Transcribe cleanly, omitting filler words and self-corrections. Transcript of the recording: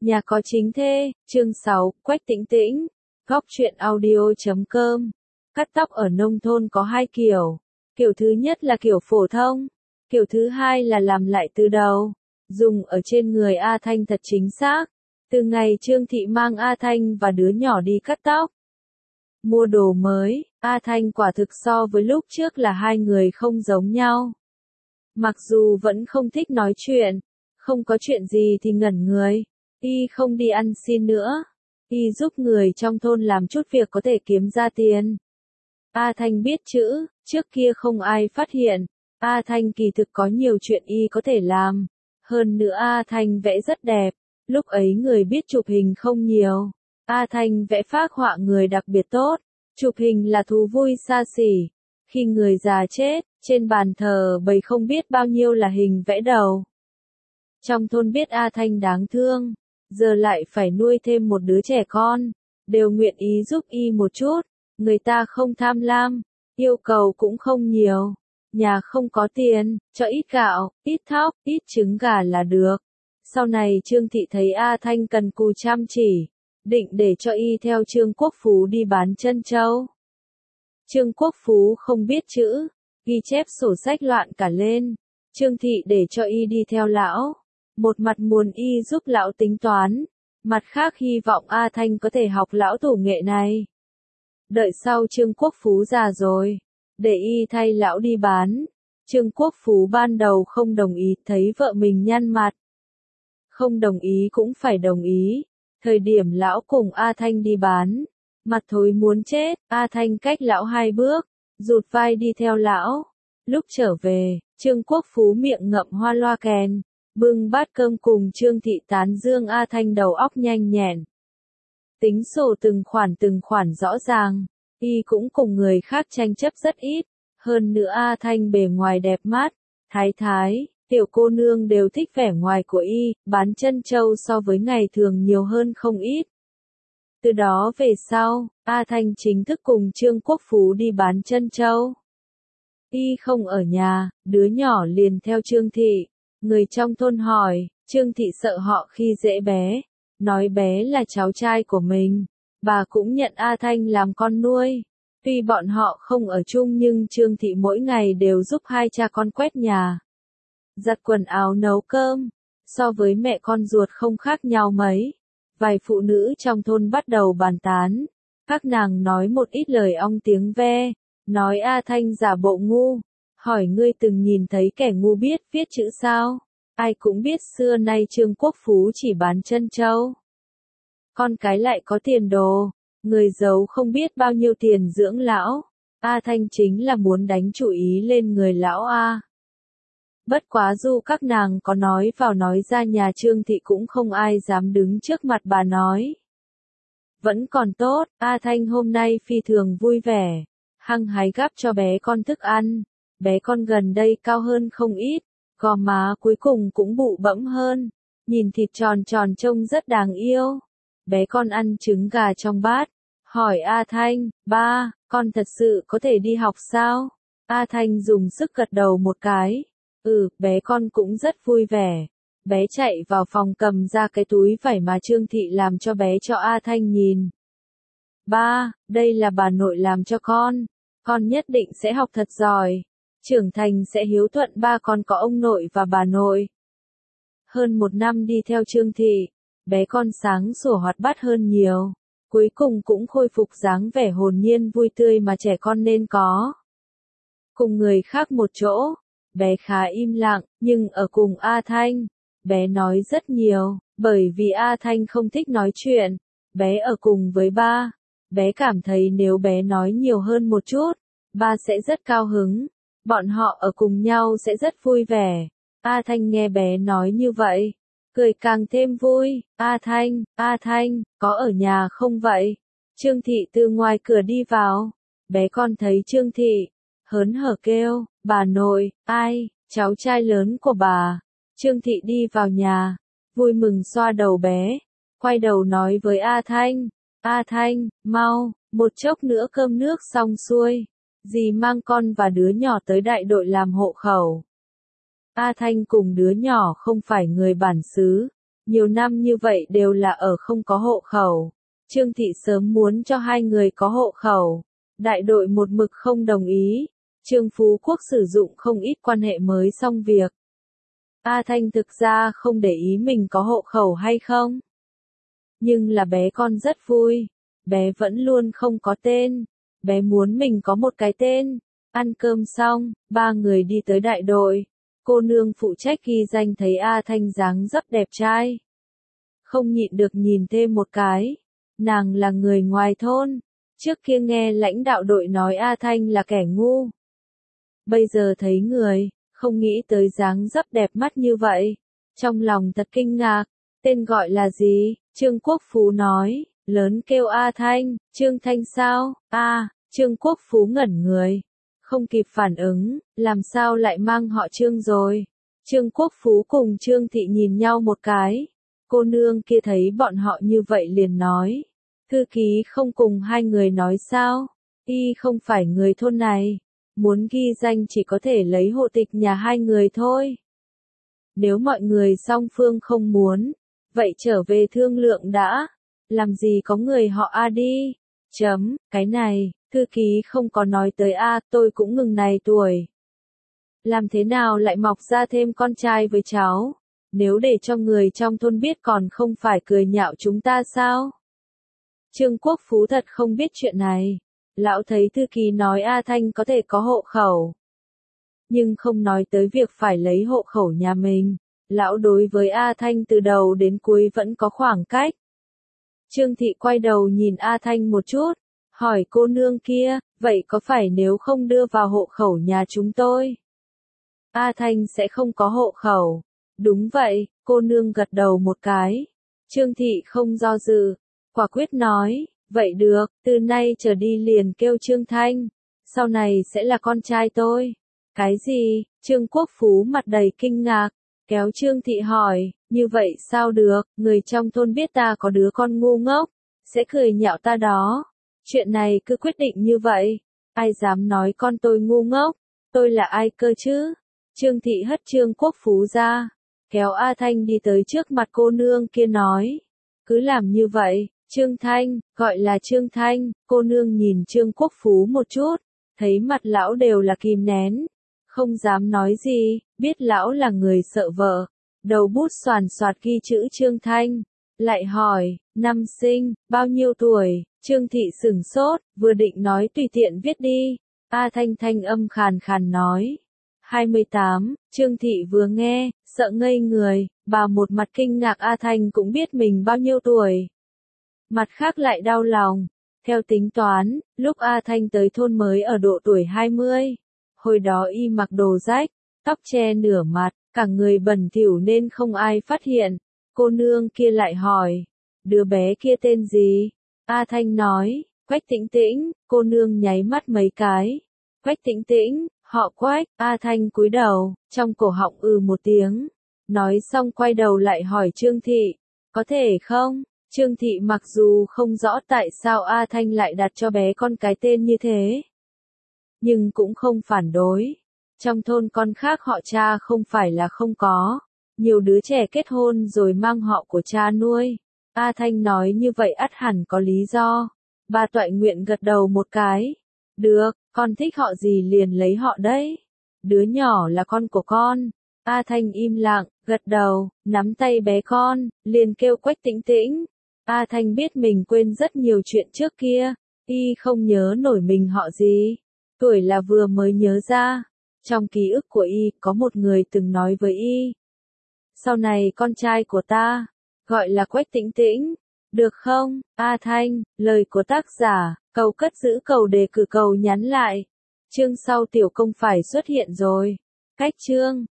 Nhà có chính thê, chương 6, Quách Tĩnh Tĩnh, Góc truyện audio.com. Cắt tóc ở nông thôn có hai kiểu. Kiểu thứ nhất là kiểu phổ thông. Kiểu thứ hai là làm lại từ đầu. Dùng ở trên người A Thanh thật chính xác. Từ ngày Trương Thị mang A Thanh và đứa nhỏ đi cắt tóc. Mua đồ mới, A Thanh quả thực so với lúc trước là hai người không giống nhau. Mặc dù vẫn không thích nói chuyện, không có chuyện gì thì ngẩn người. Y không đi ăn xin nữa. Y giúp người trong thôn làm chút việc có thể kiếm ra tiền. A Thanh biết chữ, trước kia không ai phát hiện. A Thanh kỳ thực có nhiều chuyện y có thể làm. Hơn nữa A Thanh vẽ rất đẹp. Lúc ấy người biết chụp hình không nhiều. A Thanh vẽ phác họa người đặc biệt tốt. Chụp hình là thú vui xa xỉ. Khi người già chết, trên bàn thờ bày không biết bao nhiêu là hình vẽ đầu. Trong thôn biết A Thanh đáng thương. Giờ lại phải nuôi thêm một đứa trẻ con, đều nguyện ý giúp y một chút, người ta không tham lam, yêu cầu cũng không nhiều, nhà không có tiền, cho ít gạo, ít thóc, ít trứng gà là được. Sau này Trương Thị thấy A Thanh cần cù chăm chỉ, định để cho y theo Trương Quốc Phú đi bán trân châu. Trương Quốc Phú không biết chữ, ghi chép sổ sách loạn cả lên, Trương Thị để cho y đi theo lão. Một mặt muốn y giúp lão tính toán, mặt khác hy vọng A Thanh có thể học lão thủ nghệ này. Đợi sau Trương Quốc Phú già rồi, để y thay lão đi bán. Trương Quốc Phú ban đầu không đồng ý, thấy vợ mình nhăn mặt. Không đồng ý cũng phải đồng ý. Thời điểm lão cùng A Thanh đi bán, mặt thối muốn chết, A Thanh cách lão hai bước, rụt vai đi theo lão. Lúc trở về, Trương Quốc Phú miệng ngậm hoa loa kèn. Bưng bát cơm cùng Trương Thị tán dương A Thanh đầu óc nhanh nhẹn. Tính sổ từng khoản rõ ràng, y cũng cùng người khác tranh chấp rất ít, hơn nữa A Thanh bề ngoài đẹp mắt, thái, tiểu cô nương đều thích vẻ ngoài của y, bán trân châu so với ngày thường nhiều hơn không ít. Từ đó về sau, A Thanh chính thức cùng Trương Quốc Phú đi bán trân châu. Y không ở nhà, đứa nhỏ liền theo Trương Thị. Người trong thôn hỏi, Trương Thị sợ họ khi dễ bé, nói bé là cháu trai của mình, bà cũng nhận A Thanh làm con nuôi. Tuy bọn họ không ở chung nhưng Trương Thị mỗi ngày đều giúp hai cha con quét nhà, giặt quần áo nấu cơm, so với mẹ con ruột không khác nhau mấy. Vài phụ nữ trong thôn bắt đầu bàn tán, các nàng nói một ít lời ong tiếng ve, nói A Thanh giả bộ ngu. Hỏi ngươi từng nhìn thấy kẻ ngu biết viết chữ sao? Ai cũng biết xưa nay Trương Quốc Phú chỉ bán trân châu. Con cái lại có tiền đồ, người giàu không biết bao nhiêu tiền dưỡng lão. A Thanh chính là muốn đánh chủ ý lên người lão A. Bất quá dù các nàng có nói vào nói ra nhà Trương Thị cũng không ai dám đứng trước mặt bà nói. Vẫn còn tốt, A Thanh hôm nay phi thường vui vẻ, hăng hái gắp cho bé con thức ăn. Bé con gần đây cao hơn không ít, gò má cuối cùng cũng bụ bẫm hơn, nhìn thịt tròn tròn trông rất đáng yêu. Bé con ăn trứng gà trong bát, hỏi A Thanh, ba, con thật sự có thể đi học sao? A Thanh dùng sức gật đầu một cái, bé con cũng rất vui vẻ. Bé chạy vào phòng cầm ra cái túi vải mà Trương Thị làm cho bé cho A Thanh nhìn. Ba, đây là bà nội làm cho con nhất định sẽ học thật giỏi. Trưởng thành sẽ hiếu thuận ba con có ông nội và bà nội. Hơn một năm đi theo Trương Thị, bé con sáng sủa hoạt bát hơn nhiều, cuối cùng cũng khôi phục dáng vẻ hồn nhiên vui tươi mà trẻ con nên có. Cùng người khác một chỗ, bé khá im lặng, nhưng ở cùng A Thanh, bé nói rất nhiều, bởi vì A Thanh không thích nói chuyện, bé ở cùng với ba, bé cảm thấy nếu bé nói nhiều hơn một chút, ba sẽ rất cao hứng. Bọn họ ở cùng nhau sẽ rất vui vẻ. A Thanh nghe bé nói như vậy, cười càng thêm vui. A Thanh, có ở nhà không vậy? Trương Thị từ ngoài cửa đi vào. Bé con thấy Trương Thị, hớn hở kêu, bà nội, ai, cháu trai lớn của bà. Trương Thị đi vào nhà, vui mừng xoa đầu bé, quay đầu nói với A Thanh, mau, một chốc nữa cơm nước xong xuôi. Dì mang con và đứa nhỏ tới đại đội làm hộ khẩu. A Thanh cùng đứa nhỏ không phải người bản xứ, Nhiều năm như vậy đều là ở không có hộ khẩu. Trương Thị sớm muốn cho hai người có hộ khẩu. Đại đội một mực không đồng ý. Trương Phú Quốc sử dụng không ít quan hệ mới xong việc. A Thanh thực ra không để ý mình có hộ khẩu hay không. Nhưng là bé con rất vui. Bé vẫn luôn không có tên. Bé muốn mình có một cái tên. Ăn cơm xong, ba người đi tới đại đội. Cô nương phụ trách ghi danh thấy A Thanh dáng dấp đẹp trai. Không nhịn được nhìn thêm một cái. Nàng là người ngoài thôn. Trước kia nghe lãnh đạo đội nói A Thanh là kẻ ngu. Bây giờ thấy người, không nghĩ tới dáng dấp đẹp mắt như vậy. Trong lòng thật kinh ngạc. Tên gọi là gì? Trương Quốc Phú nói. Lớn kêu A Thanh. Trương Thanh sao? Trương Quốc Phú ngẩn người. Không kịp phản ứng, làm sao lại mang họ Trương rồi. Trương Quốc Phú cùng Trương Thị nhìn nhau một cái. Cô nương kia thấy bọn họ như vậy liền nói. Thư ký không cùng hai người nói sao. Y không phải người thôn này. Muốn ghi danh chỉ có thể lấy hộ tịch nhà hai người thôi. Nếu mọi người song phương không muốn, vậy trở về thương lượng đã. Làm gì có người họ A đi. Cái này, thư ký không có nói tới A, tôi cũng ngừng này tuổi. Làm thế nào lại mọc ra thêm con trai với cháu? Nếu để cho người trong thôn biết còn không phải cười nhạo chúng ta sao? Trương Quốc Phú thật không biết chuyện này. Lão thấy thư ký nói A Thanh có thể có hộ khẩu. Nhưng không nói tới việc phải lấy hộ khẩu nhà mình. Lão đối với A Thanh từ đầu đến cuối vẫn có khoảng cách. Trương Thị quay đầu nhìn A Thanh một chút. Hỏi cô nương kia, vậy có phải nếu không đưa vào hộ khẩu nhà chúng tôi? A Thanh sẽ không có hộ khẩu. Đúng vậy, cô nương gật đầu một cái. Trương Thị không do dự. Quả quyết nói, vậy được, từ nay trở đi liền kêu Trương Thanh. Sau này sẽ là con trai tôi. Cái gì? Trương Quốc Phú mặt đầy kinh ngạc. Kéo Trương Thị hỏi, như vậy sao được, người trong thôn biết ta có đứa con ngu ngốc. Sẽ cười nhạo ta đó. Chuyện này cứ quyết định như vậy. Ai dám nói con tôi ngu ngốc? Tôi là ai cơ chứ? Trương Thị hất Trương Quốc Phú ra. Kéo A Thanh đi tới trước mặt cô nương kia nói. Cứ làm như vậy. Trương Thanh, gọi là Trương Thanh. Cô nương nhìn Trương Quốc Phú một chút. Thấy mặt lão đều là kìm nén. Không dám nói gì. Biết lão là người sợ vợ. Đầu bút xoàn xoạt ghi chữ Trương Thanh. Lại hỏi, năm sinh, bao nhiêu tuổi? Trương Thị sửng sốt, vừa định nói tùy tiện viết đi. A Thanh thanh âm khàn khàn nói. 28, Trương Thị vừa nghe, sợ ngây người, bà một mặt kinh ngạc A Thanh cũng biết mình bao nhiêu tuổi. Mặt khác lại đau lòng. Theo tính toán, lúc A Thanh tới thôn mới ở độ tuổi 20. Hồi đó y mặc đồ rách, tóc che nửa mặt, cả người bẩn thỉu nên không ai phát hiện. Cô nương kia lại hỏi, đứa bé kia tên gì? A Thanh nói, Quách Tĩnh Tĩnh. Cô nương nháy mắt mấy cái. Quách Tĩnh Tĩnh, họ Quách. A Thanh cúi đầu, trong cổ họng một tiếng. Nói xong quay đầu lại hỏi Trương Thị, có thể không? Trương Thị mặc dù không rõ tại sao A Thanh lại đặt cho bé con cái tên như thế, nhưng cũng không phản đối. Trong thôn con khác họ cha không phải là không có. Nhiều đứa trẻ kết hôn rồi mang họ của cha nuôi. A Thanh nói như vậy ắt hẳn có lý do. Bà Toại Nguyện gật đầu một cái. Được, con thích họ gì liền lấy họ đấy. Đứa nhỏ là con của con. A Thanh im lặng, gật đầu, nắm tay bé con, liền kêu Quách Tĩnh Tĩnh. A Thanh biết mình quên rất nhiều chuyện trước kia. Y không nhớ nổi mình họ gì. Tuổi là vừa mới nhớ ra. Trong ký ức của Y có một người từng nói với Y. Sau này con trai của ta, gọi là Quách Tĩnh Tĩnh, được không? A Thanh, lời của tác giả, cầu cất giữ cầu đề cử cầu nhắn lại. Chương sau tiểu công phải xuất hiện rồi. Cách chương